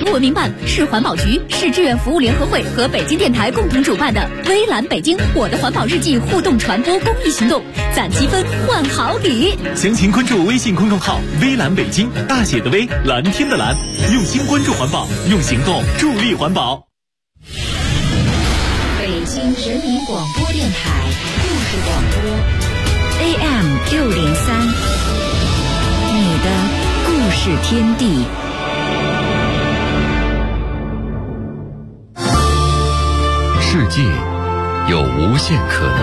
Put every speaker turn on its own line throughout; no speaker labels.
文明办、市环保局、市志愿服务联合会和北京电台共同主办的微蓝北京我的环保日记互动传播公益行动，攒积分换好礼。
详情关注微信公众号微蓝北京，大写的微，蓝天的蓝，用心关注环保，用行动助力环保。
北京人民广播电台故事广播 AM603，你的故事天地。
世界有无限可能，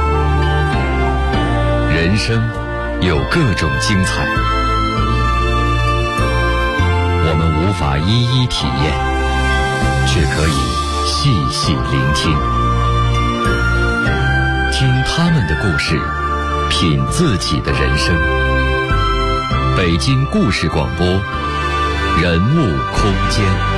人生有各种精彩，我们无法一一体验，却可以细细聆听，听他们的故事，品自己的人生。北京故事广播，人物空间。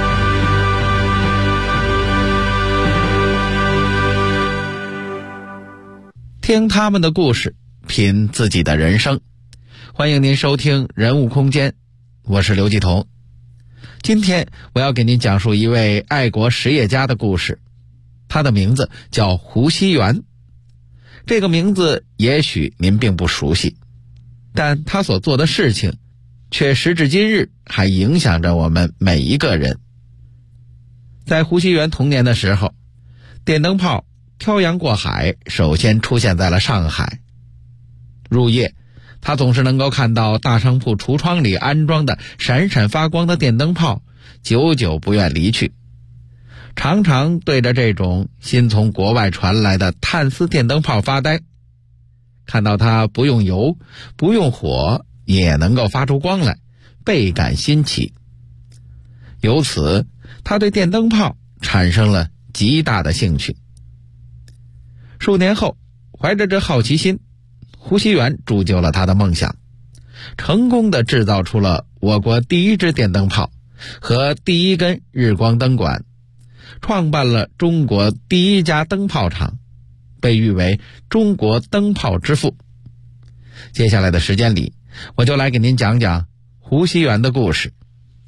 听他们的故事，品自己的人生。欢迎您收听人物空间，我是刘继彤。今天我要给您讲述一位爱国实业家的故事，他的名字叫胡锡元。这个名字也许您并不熟悉，但他所做的事情却时至今日还影响着我们每一个人。在胡锡元童年的时候，电灯泡漂洋过海，首先出现在了上海。入夜，他总是能够看到大商铺橱窗里安装的闪闪发光的电灯泡，久久不愿离去，常常对着这种新从国外传来的碳丝电灯泡发呆。看到它不用油不用火也能够发出光来，倍感新奇。由此他对电灯泡产生了极大的兴趣。数年后，怀着这好奇心，胡锡元铸就了他的梦想，成功地制造出了我国第一支电灯泡和第一根日光灯管，创办了中国第一家灯泡厂，被誉为中国灯泡之父。接下来的时间里，我就来给您讲讲胡锡元的故事。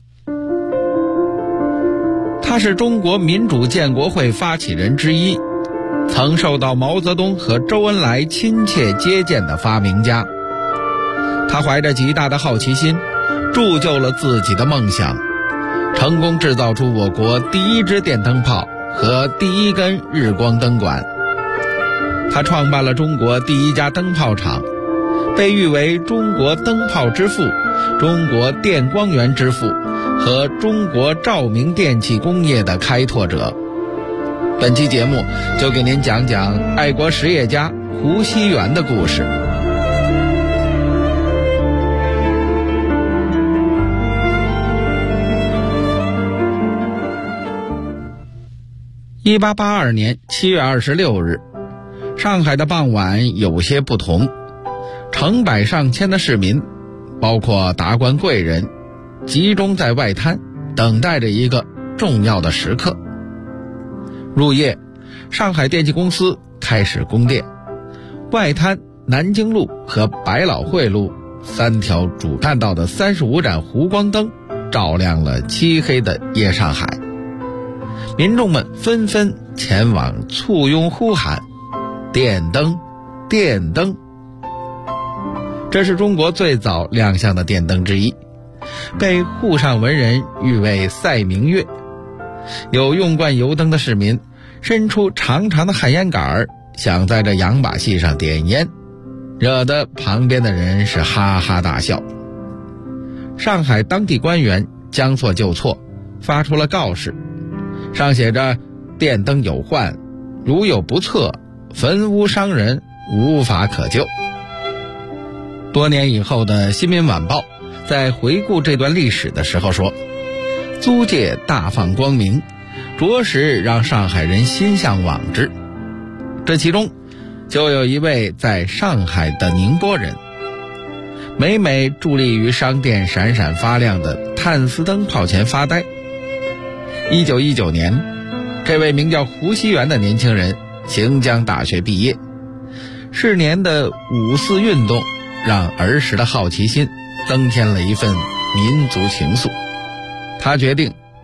他是中国民主建国会发起人之一，曾受到毛泽东和周恩来亲切接见的发明家。他怀着极大的好奇心，铸就了自己的梦想，成功制造出我国第一支电灯泡和第一根日光灯管。他创办了中国第一家灯泡厂，被誉为中国灯泡之父、中国电光源之父和中国照明电器工业的开拓者。本期节目就给您讲讲爱国实业家胡锡元的故事。1882年7月26日，上海的傍晚有些不同，成百上千的市民，包括达官贵人，集中在外滩，等待着一个重要的时刻。入夜，上海电气公司开始供电，外滩、南京路和百老汇路3条主干道的35盏湖光灯照亮了漆黑的夜上海。民众们纷纷前往簇拥呼喊：电灯，电灯！这是中国最早亮相的电灯之一，被沪上文人誉为赛明月。有用惯油灯的市民伸出长长的旱烟杆，想在这洋把戏上点烟，惹得旁边的人是哈哈大笑。上海当地官员将错就错，发出了告示，上写着电灯有患，如有不测，焚屋伤人，无法可救。多年以后的新民晚报在回顾这段历史的时候说，租界大放光明，着实让上海人心向往之。这其中就有一位在上海的宁波人，每每伫立于商店闪闪发亮的碳丝灯泡前发呆。1919年，这位名叫胡锡元的年轻人行将大学毕业。是年的五四运动让儿时的好奇心增添了一份民族情愫，他决定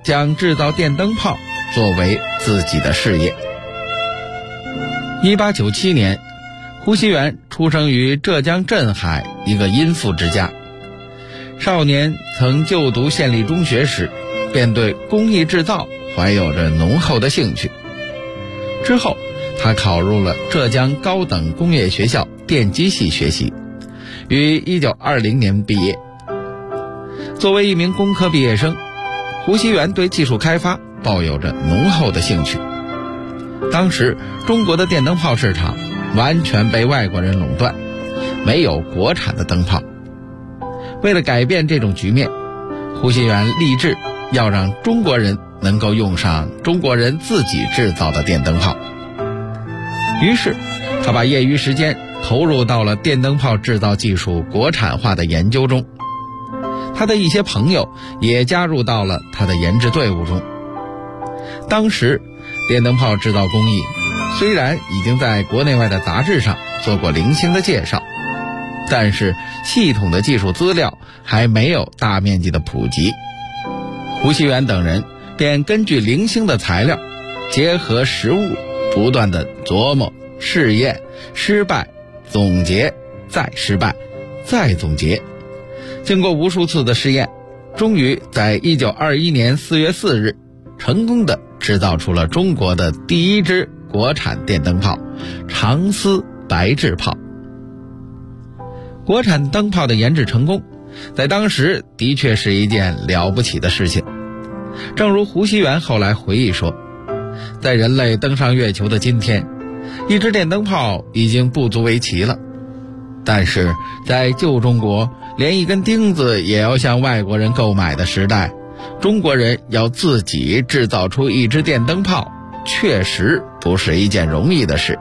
将制造电灯泡作为自己的事业。1897年，胡锡元出生于浙江镇海一个殷富之家。少年曾就读县立中学时，便对工艺制造怀有着浓厚的兴趣。之后，他考入了浙江高等工业学校电机系学习，于1920年毕业。作为一名工科毕业生，胡锡元对技术开发抱有着浓厚的兴趣。当时中国的电灯泡市场完全被外国人垄断，没有国产的灯泡。为了改变这种局面，胡锡元立志要让中国人能够用上中国人自己制造的电灯泡。于是他把业余时间投入到了电灯泡制造技术国产化的研究中。他的一些朋友也加入到了他的研制队伍中。当时电灯泡制造工艺虽然已经在国内外的杂志上做过零星的介绍，但是系统的技术资料还没有大面积的普及。胡锡元等人便根据零星的材料，结合实物，不断的琢磨、试验、失败、总结、再失败、再总结。经过无数次的试验，终于在1921年4月4日成功的制造出了中国的第一支国产电灯泡——长丝白炽炮。国产灯泡的研制成功，在当时的确是一件了不起的事情。正如胡锡元后来回忆说，在人类登上月球的今天，一只电灯泡已经不足为奇了。但是在旧中国，连一根钉子也要向外国人购买的时代，中国人要自己制造出一只电灯泡，确实不是一件容易的事。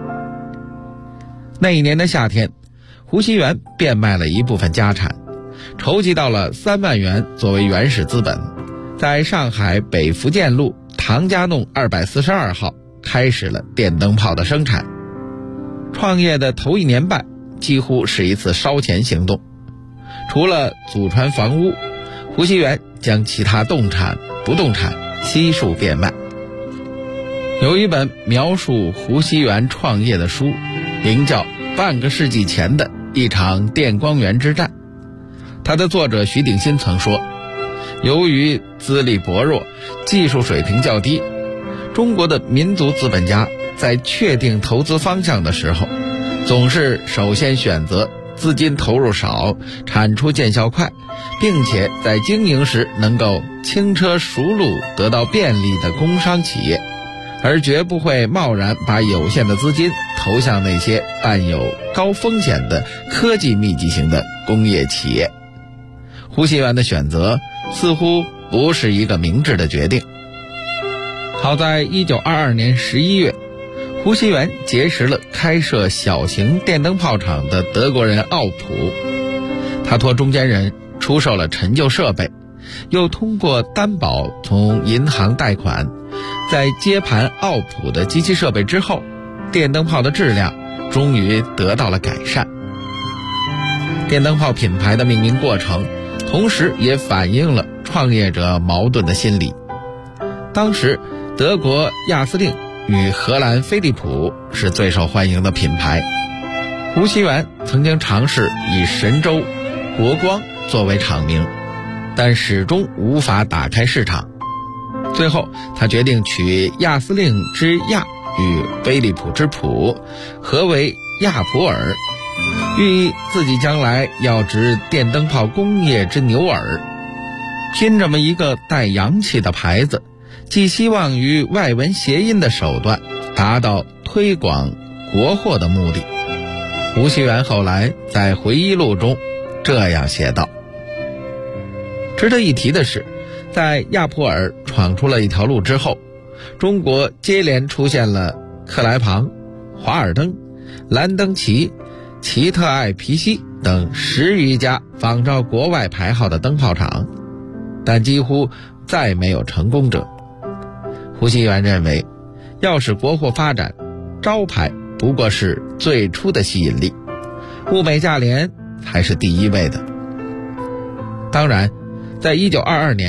那一年的夏天，胡锡元变卖了一部分家产，筹集到了3万元作为原始资本，在上海北福建路唐家弄242号开始了电灯泡的生产。创业的头1年半几乎是一次烧钱行动，除了祖传房屋，胡锡元将其他动产、不动产悉数变卖。有一本描述胡锡元创业的书，名叫《半个世纪前的一场电光源之战》。它的作者徐鼎新曾说，由于资历薄弱，技术水平较低，中国的民族资本家在确定投资方向的时候，总是首先选择资金投入少、产出见效快，并且在经营时能够轻车熟路得到便利的工商企业，而绝不会贸然把有限的资金投向那些伴有高风险的科技密集型的工业企业。胡锡元的选择似乎不是一个明智的决定。好在1922年11月，胡锡元结识了开设小型电灯泡厂的德国人奥普，他托中间人出售了陈旧设备，又通过担保从银行贷款，在接盘奥普的机器设备之后，电灯泡的质量终于得到了改善。电灯泡品牌的命名过程，同时也反映了创业者矛盾的心理。当时德国亚司令与荷兰飞利浦是最受欢迎的品牌。胡锡元曾经尝试以神州、国光作为厂名，但始终无法打开市场。最后他决定取亚司令之亚与飞利浦之普，合为亚普尔，寓意自己将来要执电灯泡工业之牛耳。拼这么一个带洋气的牌子，既希望于外文谐音的手段达到推广国货的目的。胡锡元后来在回忆录中这样写道。值得一提的是，在亚普尔闯出了一条路之后，中国接连出现了克莱庞、华尔登、兰登奇、奇特艾皮西等10余家仿照国外牌号的灯泡厂，但几乎再没有成功者。胡锡元认为，要使国货发展，招牌不过是最初的吸引力，物美价廉才是第一位的。当然，在1922年，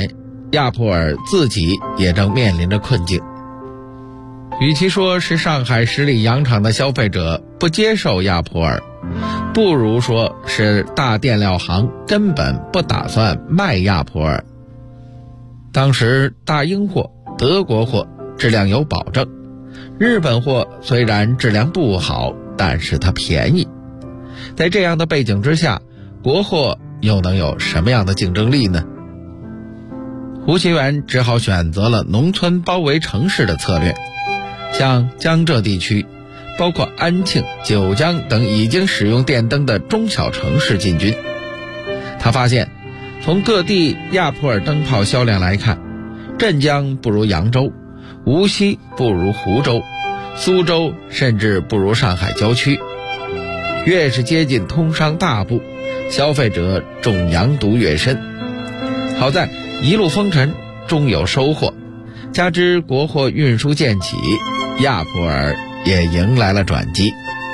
亚普尔自己也正面临着困境。与其说是上海十里洋场的消费者不接受亚普尔，不如说是大电料行根本不打算卖亚普尔。当时大英货、德国货质量有保证，日本货虽然质量不好，但是它便宜。在这样的背景之下，国货又能有什么样的竞争力呢？胡锡元只好选择了农村包围城市的策略，向江浙地区，包括安庆、九江等已经使用电灯的中小城市进军。他发现，从各地亚普尔灯泡销量来看，镇江不如扬州，无锡不如湖州，苏州甚至不如上海郊区。越是接近通商大部，消费者中洋毒越深。好在一路风尘，终有收获，加之国货运输渐起，亚普尔也迎来了转机。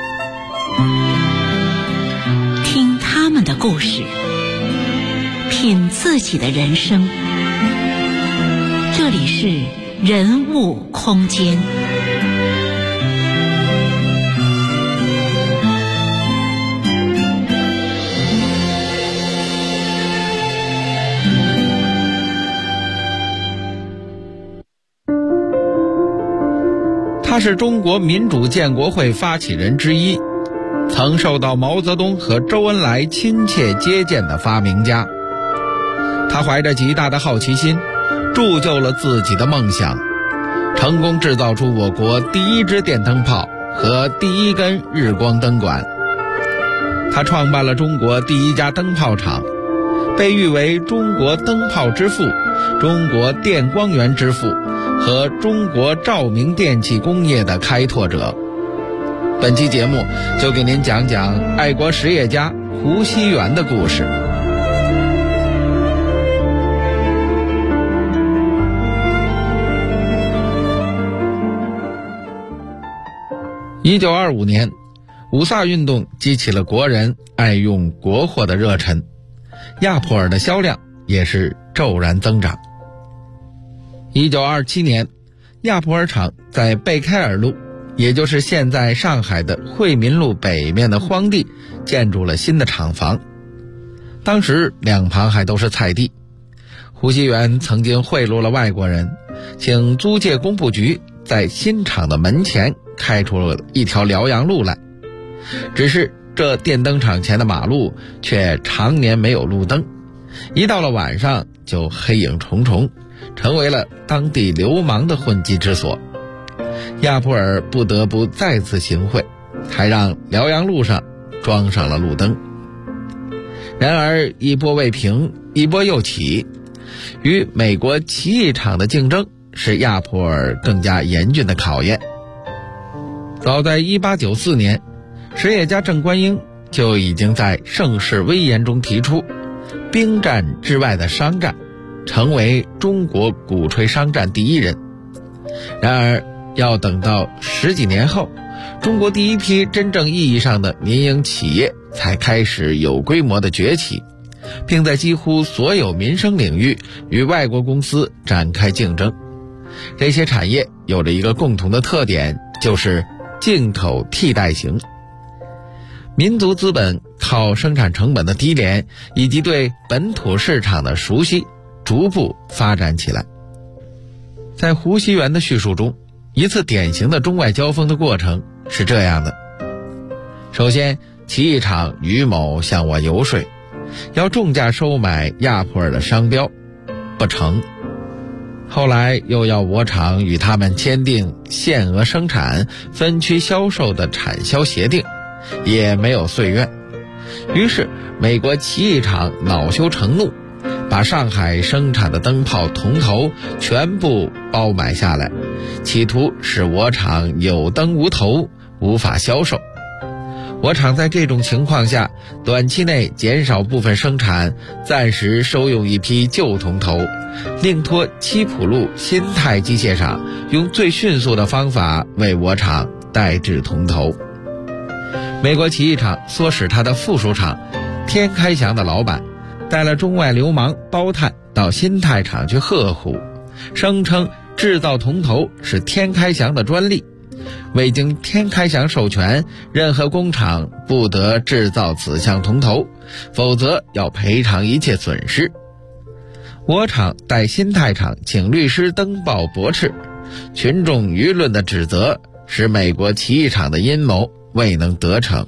听他们的故事，品自己的人生。这里是人物空间。
他是中国民主建国会发起人之一，曾受到毛泽东和周恩来亲切接见的发明家。他怀着极大的好奇心，铸就了自己的梦想，成功制造出我国第一支电灯泡和第一根日光灯管。他创办了中国第一家灯泡厂，被誉为中国灯泡之父、中国电光源之父和中国照明电器工业的开拓者。本期节目就给您讲讲爱国实业家胡锡元的故事。1925年，五卅运动激起了国人爱用国货的热忱，亚普尔的销量也是骤然增长。1927年，亚普尔厂在贝开尔路，也就是现在上海的惠民路北面的荒地，建筑了新的厂房。当时两旁还都是菜地。胡锡元曾经贿赂了外国人，请租界工部局在新厂的门前开出了一条辽阳路来。只是这电灯厂前的马路却常年没有路灯，一到了晚上就黑影重重，成为了当地流氓的混迹之所。亚普尔不得不再次行贿，还让辽阳路上装上了路灯。然而一波未平，一波又起，与美国奇异厂的竞争是亚普尔更加严峻的考验。早在1894年，实业家郑观应就已经在《盛世威严》中提出兵战之外的商战，成为中国鼓吹商战第一人。然而要等到10几年后，中国第一批真正意义上的民营企业才开始有规模的崛起，并在几乎所有民生领域与外国公司展开竞争。这些产业有着一个共同的特点，就是进口替代型。民族资本靠生产成本的低廉以及对本土市场的熟悉，逐步发展起来。在胡锡元的叙述中，一次典型的中外交锋的过程是这样的：首先，奇异厂于某向我游说，要重价收买亚普尔的商标，不成。后来又要我厂与他们签订限额生产、分区销售的产销协定，也没有遂愿。于是美国奇异厂恼羞成怒，把上海生产的灯泡铜头全部包买下来，企图使我厂有灯无头，无法销售。我厂在这种情况下，短期内减少部分生产，暂时收用一批旧铜头，另托七浦路新泰机械厂用最迅速的方法为我厂代制铜头。美国奇异厂唆使他的附属厂天开祥的老板带了中外流氓包炭到新泰厂去贺虎，声称制造铜头是天开祥的专利，未经天开祥授权，任何工厂不得制造此项铜头，否则要赔偿一切损失。我厂代新泰厂请律师登报驳斥，群众舆论的指责使美国奇异厂的阴谋未能得逞。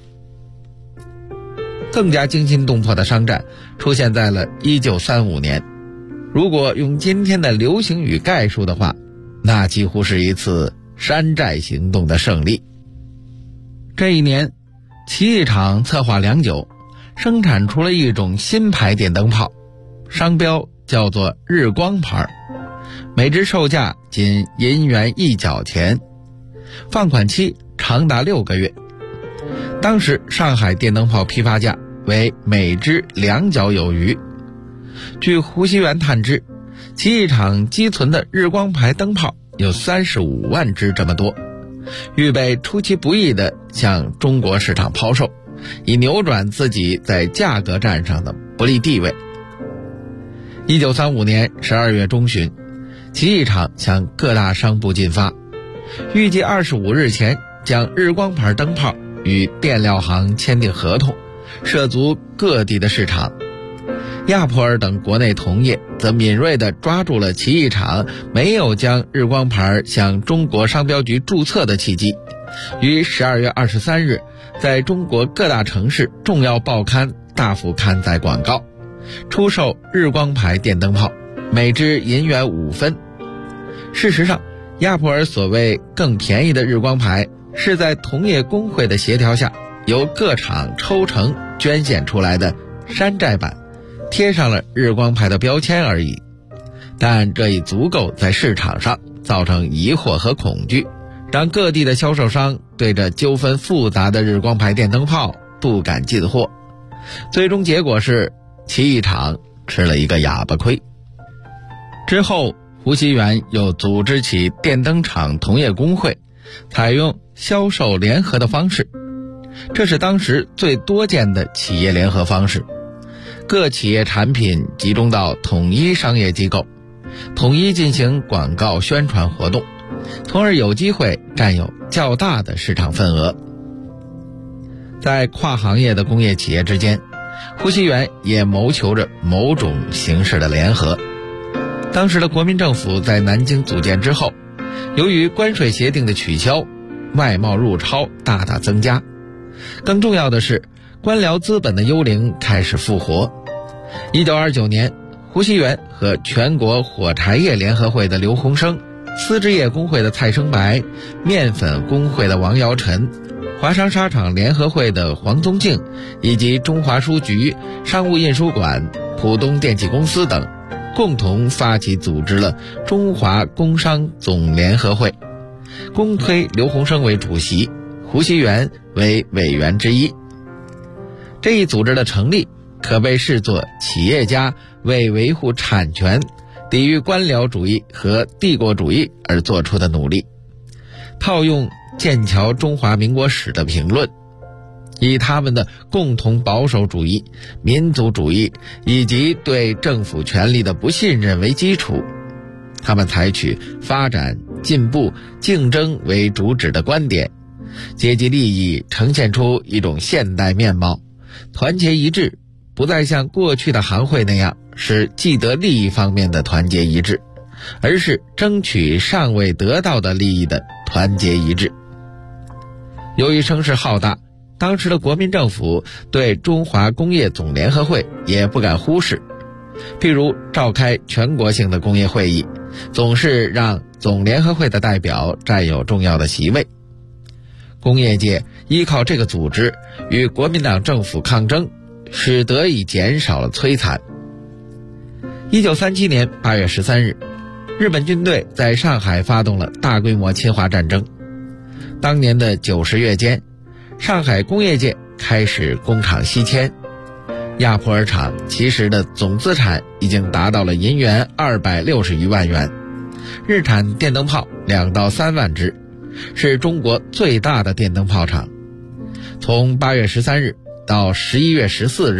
更加惊心动魄的商战出现在了1935年，如果用今天的流行语概述的话，那几乎是一次山寨行动的胜利。这一年，奇异厂策划良久，生产出了一种新牌电灯泡，商标叫做日光牌，每只售价仅银元1角钱，放款期长达6个月。当时上海电灯泡批发价为每只2角有余。据胡锡元探知，奇异厂积存的日光牌灯泡有35万只这么多，预备出其不意地向中国市场抛售，以扭转自己在价格战上的不利地位。1935年12月中旬，奇异厂向各大商铺进发，预计25日前将日光牌灯泡与电料行签订合同，涉足各地的市场。亚普尔等国内同业则敏锐地抓住了奇异厂没有将日光牌向中国商标局注册的契机，于12月23日在中国各大城市重要报刊大幅刊载广告，出售日光牌电灯泡，每只银元5分。事实上，亚普尔所谓更便宜的日光牌是在同业工会的协调下，由各厂抽成捐献出来的山寨版，贴上了日光牌的标签而已。但这已足够在市场上造成疑惑和恐惧，让各地的销售商对这纠纷复杂的日光牌电灯泡不敢进货。最终结果是奇异厂吃了一个哑巴亏。之后，胡锡元又组织起电灯厂同业工会，采用销售联合的方式，这是当时最多见的企业联合方式。各企业产品集中到统一商业机构，统一进行广告宣传活动，从而有机会占有较大的市场份额。在跨行业的工业企业之间，胡锡元也谋求着某种形式的联合。当时的国民政府在南京组建之后，由于关税协定的取消，外贸入超大大增加。更重要的是，官僚资本的幽灵开始复活。1929年，胡锡元和全国火柴业联合会的刘鸿生、丝织业工会的蔡生白、面粉工会的王尧臣、华商纱厂联合会的黄宗敬，以及中华书局、商务印书馆、浦东电气公司等，共同发起组织了中华工商总联合会，公推刘鸿生为主席，胡锡元为委员之一。这一组织的成立可被视作企业家为维护产权、抵御官僚主义和帝国主义而做出的努力。套用剑桥中华民国史的评论，以他们的共同保守主义、民族主义以及对政府权力的不信任为基础，他们采取发展、进步、竞争为主旨的观点，阶级利益呈现出一种现代面貌，团结一致不再像过去的行会那样是既得利益方面的团结一致，而是争取尚未得到的利益的团结一致。由于声势浩大，当时的国民政府对中华工业总联合会也不敢忽视，譬如召开全国性的工业会议，总是让总联合会的代表占有重要的席位。工业界依靠这个组织与国民党政府抗争，使得以减少了摧残。1937年8月13日，日本军队在上海发动了大规模侵华战争。当年的90月间，上海工业界开始工厂西迁，亚普尔厂其实的总资产已经达到了银元260余万元，日产电灯泡2到3万只，是中国最大的电灯泡厂。从8月13日到11月14日，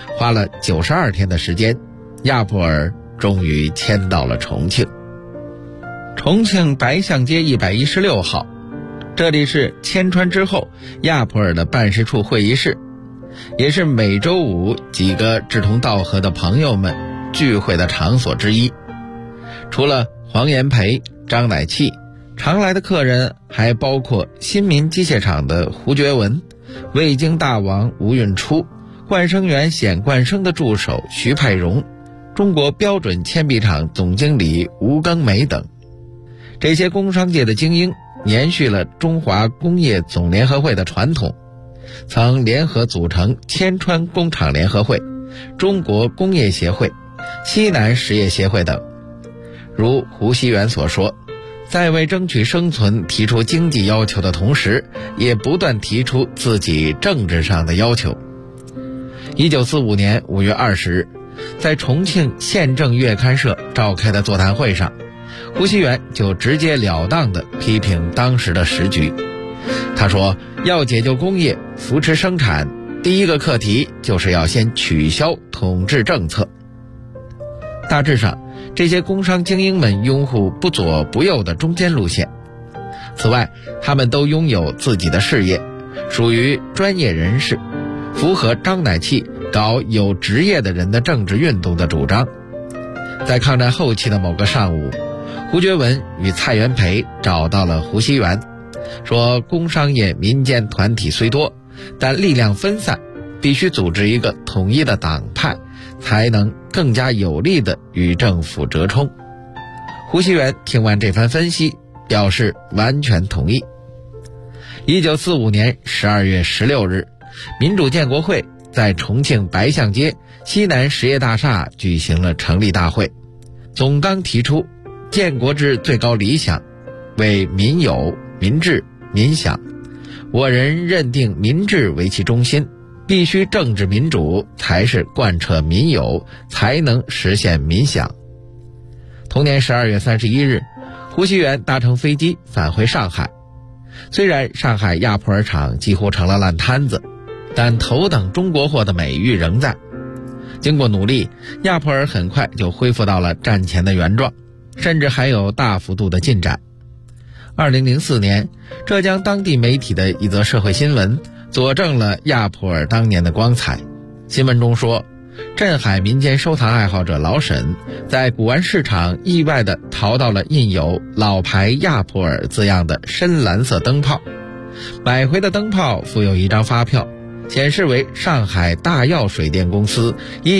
花了92天的时间，亚普尔终于迁到了重庆。重庆白象街116号，这里是迁川之后亚普尔的办事处会议室，也是每周五几个志同道合的朋友们聚会的场所之一。除了黄炎培、张乃器，常来的客人还包括新民机械厂的胡觉文、味精大王吴运初、冠生园显冠生的助手徐派荣、中国标准铅笔厂总经理吴庚梅等。这些工商界的精英延续了中华工业总联合会的传统，曾联合组成千川工厂联合会、中国工业协会、西南实业协会等。如胡锡元所说，在为争取生存提出经济要求的同时，也不断提出自己政治上的要求。1945年5月20日，在重庆县政月刊社召开的座谈会上，胡锡元就直截了当地批评当时的时局。他说，要解救工业、扶持生产，第一个课题就是要先取消统治政策。大致上，这些工商精英们拥护不左不右的中间路线。此外，他们都拥有自己的事业，属于专业人士，符合张乃器搞有职业的人的政治运动的主张。在抗战后期的某个上午，胡觉文与蔡元培找到了胡锡元，说工商业民间团体虽多，但力量分散，必须组织一个统一的党派，才能更加有力地与政府折冲。胡锡元听完这番分析，表示完全同意。1945年12月16日，民主建国会在重庆白象街西南实业大厦举行了成立大会，总纲提出建国之最高理想为民有、民治、民享，我人认定民治为其中心，必须政治民主才是贯彻民有，才能实现民享。同年12月31日，胡锡元搭乘飞机返回上海。虽然上海亚普尔厂几乎成了烂摊子，但头等中国货的美誉仍在。经过努力，亚普尔很快就恢复到了战前的原状，甚至还有大幅度的进展。2004年，浙江当地媒体的一则社会新闻佐证了亚普尔当年的光彩。新闻中说，镇海民间收藏爱好者老沈在古玩市场意外地淘到了印有老牌亚普尔字样的深蓝色灯泡，买回的灯泡附有一张发票，显示为上海大药水电公司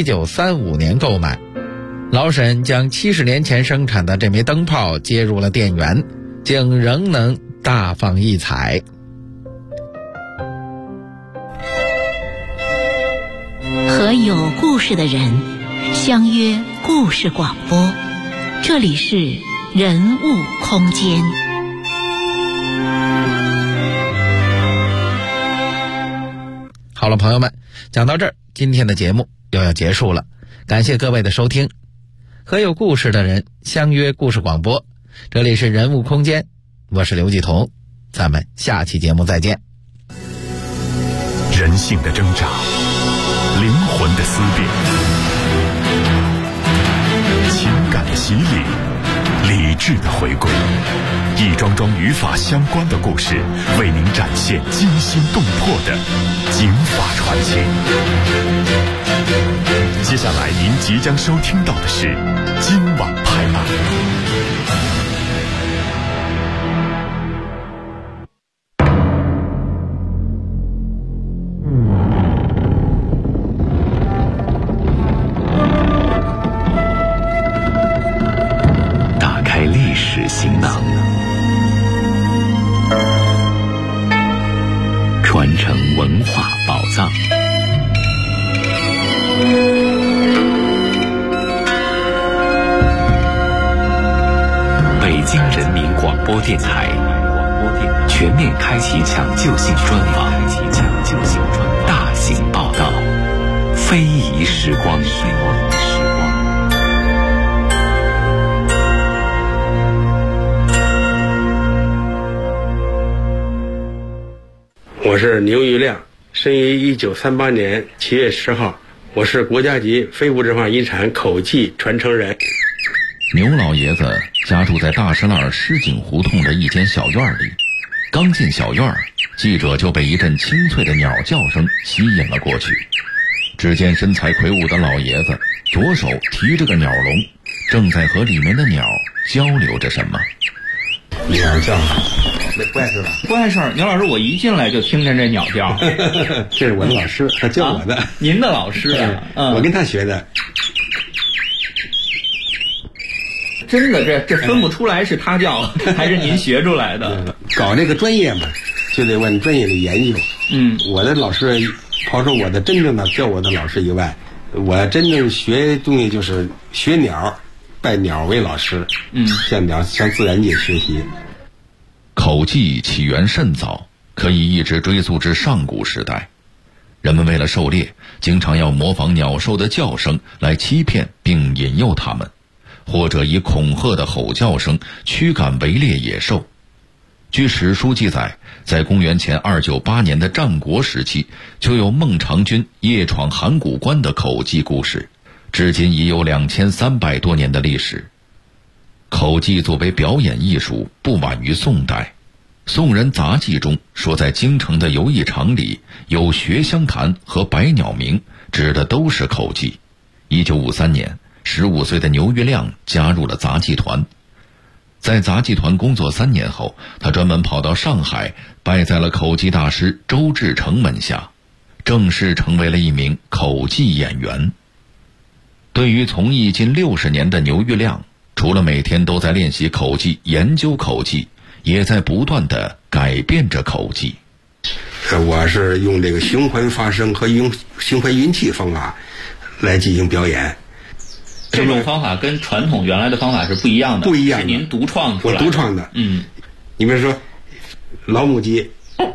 1935年购买。老沈将70年前生产的这枚灯泡接入了电源，竟仍能大放异彩。
和有故事的人相约故事广播，这里是人物空间。
好了，朋友们，讲到这儿，今天的节目又要结束了，感谢各位的收听。和有故事的人相约故事广播，这里是人物空间，我是刘继彤，咱们下期节目再见。
人性的挣扎，灵魂的思辨，情感的洗礼，理智的回归，一桩桩与法相关的故事，为您展现惊心动魄的警法传奇。接下来您即将收听到的是今晚拍案。打开历史行囊，传承文化宝藏。北京人民广播电台全面开启抢救性专访，大型报道，非遗时光。
我是牛玉亮，生于1938年7月10号， 我是国家级非物质文化遗产口技传承人。
牛老爷子家住在大石栏狮井胡同的一间小院里，刚进小院，记者就被一阵清脆的鸟叫声吸引了过去。只见身材魁梧的老爷子左手提着个鸟笼，正在和里面的鸟交流着什么。
鸟叫，不碍事吧？
不碍事。牛老师，我一进来就听见这鸟叫。
这是我的老师，他教我的。
您的老师啊？
我跟他学的。
真的，这分不出来是他教还是您学出来的。
搞这个专业嘛，就得往专业里研究。我的老师，刨出我的真正的教我的老师以外，我真正学东西就是学鸟，拜鸟为老师。向自然界学习。
口技起源甚早，可以一直追溯至上古时代。人们为了狩猎，经常要模仿鸟兽的叫声来欺骗并引诱它们，或者以恐吓的吼叫声驱赶围猎野兽。据史书记载，在公元前298年的战国时期，就有孟尝君夜闯函谷关的口技故事，至今已有2300多年的历史。口技作为表演艺术，不晚于宋代。宋人杂记中说，在京城的游艺场里有学香坛和百鸟鸣，指的都是口技。1953年，15岁的牛玉亮加入了杂技团。在杂技团工作3年后，他专门跑到上海，拜在了口技大师周志成门下，正式成为了一名口技演员。对于从艺近60年的牛玉亮，除了每天都在练习口技、研究口技，也在不断地改变着口技。
我是用这个循环发声和用循环运气方法来进行表演。
这种方法跟传统原来的方法是不一样的，
不一样的，
是您独创出来的。
我独创的。你比如说老母鸡，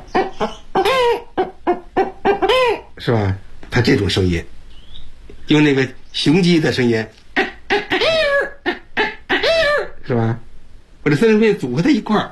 是吧？它这种声音，用那个雄鸡的声音，是吧？我这三声变组合在一块儿，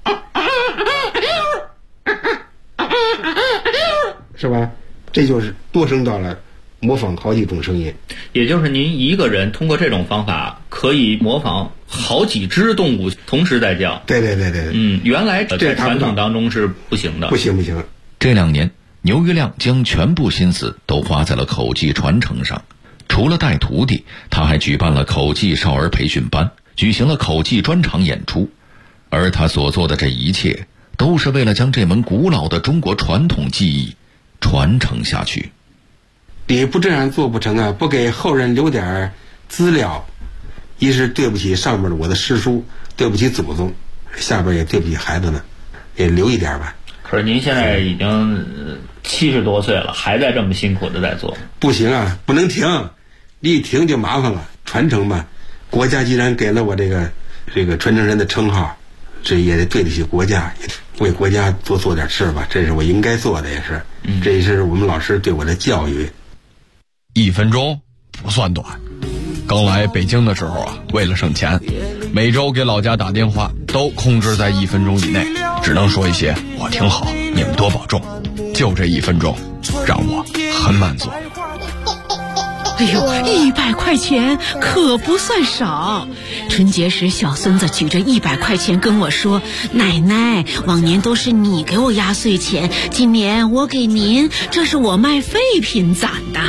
是吧？这就是多声道了，模仿好几种声音。
也就是您一个人通过这种方法可以模仿好几只动物同时在叫。
对。
原来在传统当中是不行的。
不行。
这2年，牛玉亮将全部心思都花在了口技传承上。除了带徒弟，他还举办了口技少儿培训班，举行了口技专场演出。而他所做的这一切，都是为了将这门古老的中国传统技艺传承下去。
你不这样做不成啊！不给后人留点资料，一是对不起上面的我的师叔，对不起祖宗，下边也对不起孩子呢，也留一点吧。
可是您现在已经70多岁了，还在这么辛苦的在做。不
行啊，不能停，你一停就麻烦了。传承嘛，国家既然给了我这个传承人的称号，这也得对得起国家，也为国家多做点事吧，这是我应该做的，也是。这也是我们老师对我的教育。
1分钟不算短。刚来北京的时候啊，为了省钱，每周给老家打电话都控制在1分钟以内，只能说一些我挺好，你们多保重。就这1分钟，让我很满足。
哎呦，100块钱可不算少。春节时，小孙子举着100块钱跟我说：“奶奶，往年都是你给我压岁钱，今年我给您，这是我卖废品攒的。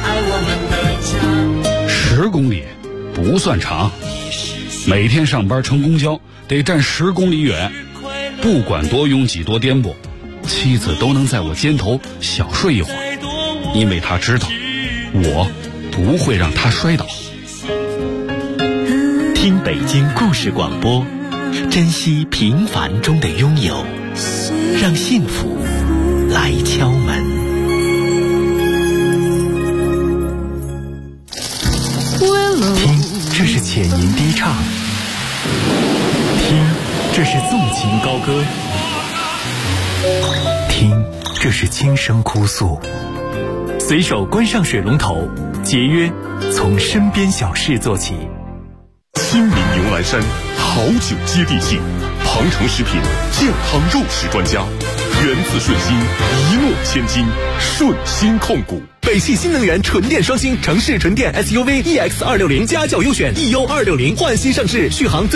”10公里不算长，每天上班乘公交得站10公里远，不管多拥挤多颠簸，妻子都能在我肩头小睡一会儿，因为她知道我不会让她摔倒。
听北京故事广播，珍惜平凡中的拥有，让幸福来敲门。听，这是浅吟低唱；听，这是纵情高歌；听，这是轻声哭诉。随手关上水龙头，节约从身边小事做起。
亲民牛栏山，好酒接地气，庞城食品健康肉食专家，源自顺心，一诺千金，顺心控股。
北汽新能源纯电双星城市纯电 SUV EX260 家轿优选 EU260 焕新上市，续航最